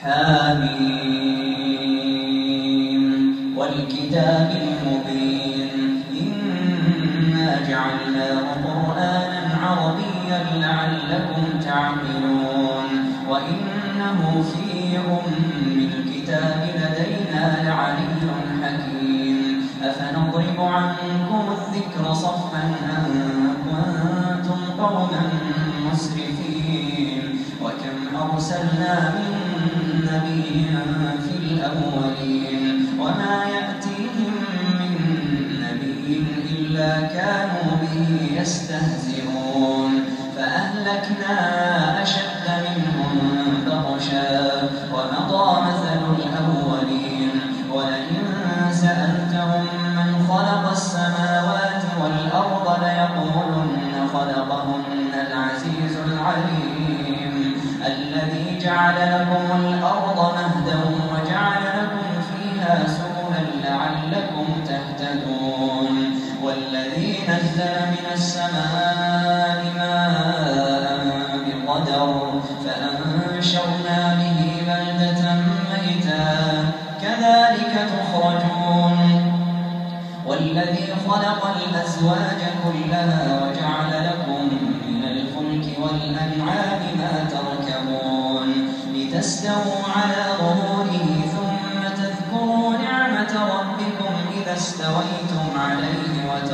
حاميم والكتاب المبين إنا جعلناه قرآنا عربيا لعلكم تعقلون وإنه في الكتاب لدينا لعلي حكيم أفنضرب عنكم الذكر صفا أن كنتم قوما مسرفين وكم أرسلنا من نبي في الأولين وما يأتيهم من نبي إلا كانوا به يستهزئون فأهلكنا أشد منهم بطشا ومضى مثل الأولين ولئن سألتهم من خلق السماوات والأرض ليقولن خلقهن العزيز العليم الذي جعل لكم الأرض مهدا وجعل لكم فيها سبلا لعلكم تهتدون والذي نزل من السماء ماء بقدر فأنشرنا به بلدة ميتا كذلك تخرجون والذي خلق الأزواج كلها وجعل لكم من الفلك والأنعام ما تركبون لتستووا على ظهوره ثم تذكروا نعمة ربكم إذا استويتم عليه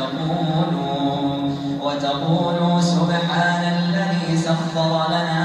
وتقولوا سبحان الذي سخر لنا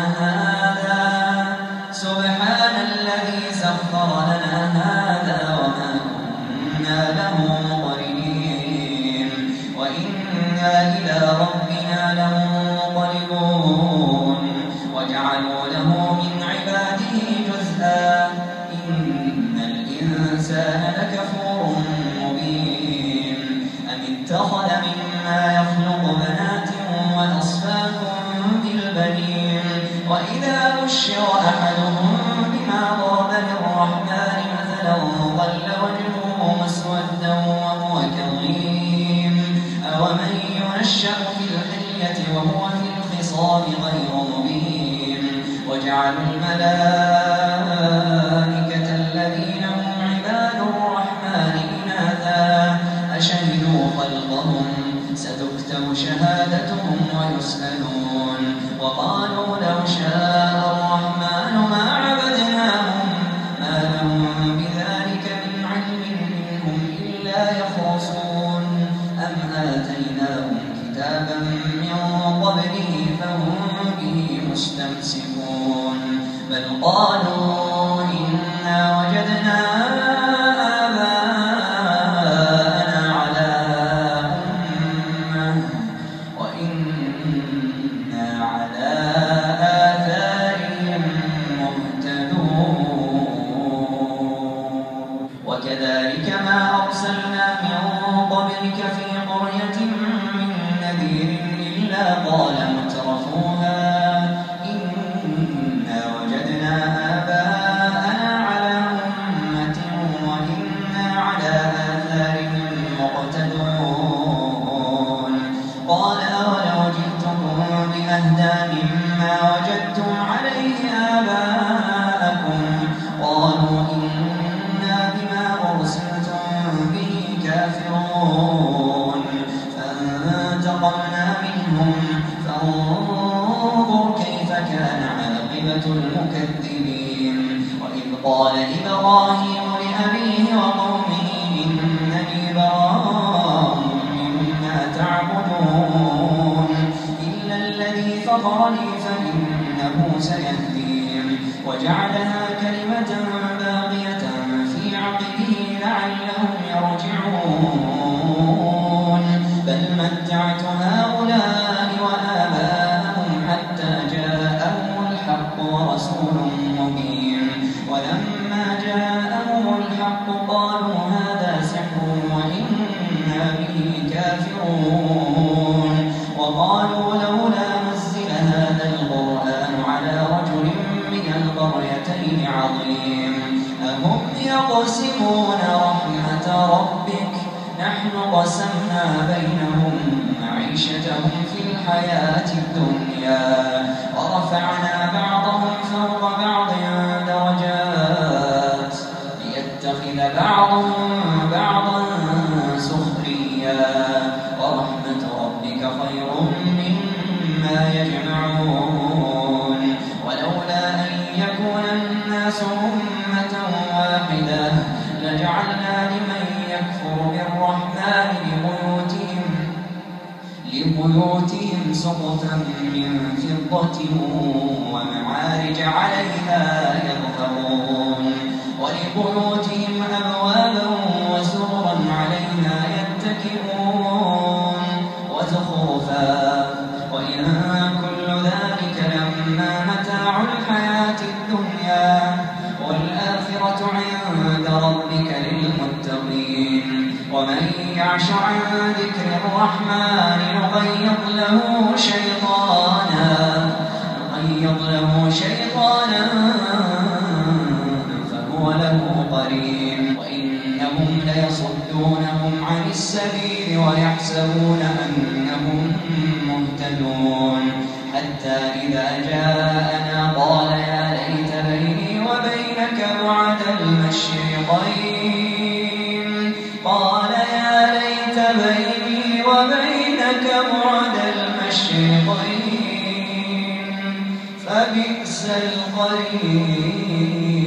هذا وما كنا له مقرنين وإنا إلى ربنا لمنقلبون وجعلوا له من عباده جزءا إن الإنسان لكفور مبين أم اتخذ مما يخلق بنات وأصفاكم بالبنين وإذا بشر أحدهم بما ضرب للرحمن مثلا ظل وجهه مسودا وهو كظيم أومن ينشأ في الحلية وهو في الخصام غير مبين وجعلوا الملائكة الذين هم عباد الرحمن إناثا أشهدوا خلقهم ستكتب شهادتهم ويسألون وقالوا لو شاء الرحمن ما عبدناهم ما لهم بذلك من علم منهم إلا يخرصون أم آتيناهم كتابا من قبله فهم به مستمسكون بل قالوا إنا وجدنا آباءنا على أمة وإنا على آثارهم مهتدون وكذلك ما أرسلنا من قبلك في قرية من نذير إلا قال مترفوها إنا وجدنا آباءنا على أمة وإنا على آثارهم مقتدون قال أولو جئتكم بأهدى مما وجدتم عليه آباءكم قالوا إنا بما أرسلتم به كافرون فانتقمنا منهم فانظر كيف كان عاقبة المكذبين وإذ قال إبراهيم لأبيه وقومه إنني براء مما تعبدون إلا الذي فطرني فإنه سيهدين وجعلها كلمة باقية في عقبه لعلهم يرجعون بل متعت هؤلاء وآباءهم حتى جاءهم الحق ورسول مبين ولما جاءهم الحق قالوا هذا سحر وإنا به كافرون وقالوا لولا نزل هذا القرآن على رجل من القريتين عظيم أهم يقسمون رحمة ربك نحن قسمنا بينهم معيشتهم في الحياة الدنيا ورفعنا بعضهم فوق بعض درجات بعضهم بعضا سخريا ورحمة ربك خير مما يجمعون ولولا أن يكون الناس أمة واحدة لجعلنا لمن يكفر بالرحمن لبيوتهم سقفا من فضة ومعارج عليها يظهرون ولبيوتهم أبوابا وسررا عليها يتكئون وزخرفا وإن كل ذلك لما متاع الحياة الدنيا والآخرة عند ربك للمتقين ومن يعش عن ذكر الرحمن نقيض له شيطانا فهو له قرين وإنهم ليصدونهم عن السبيل ويحسبون أنهم مهتدون حتى إذا جاءنا قال يا ليت بيني وبينك بعد المشرقين بيني وبينك بعد المشرقين فبئس القرين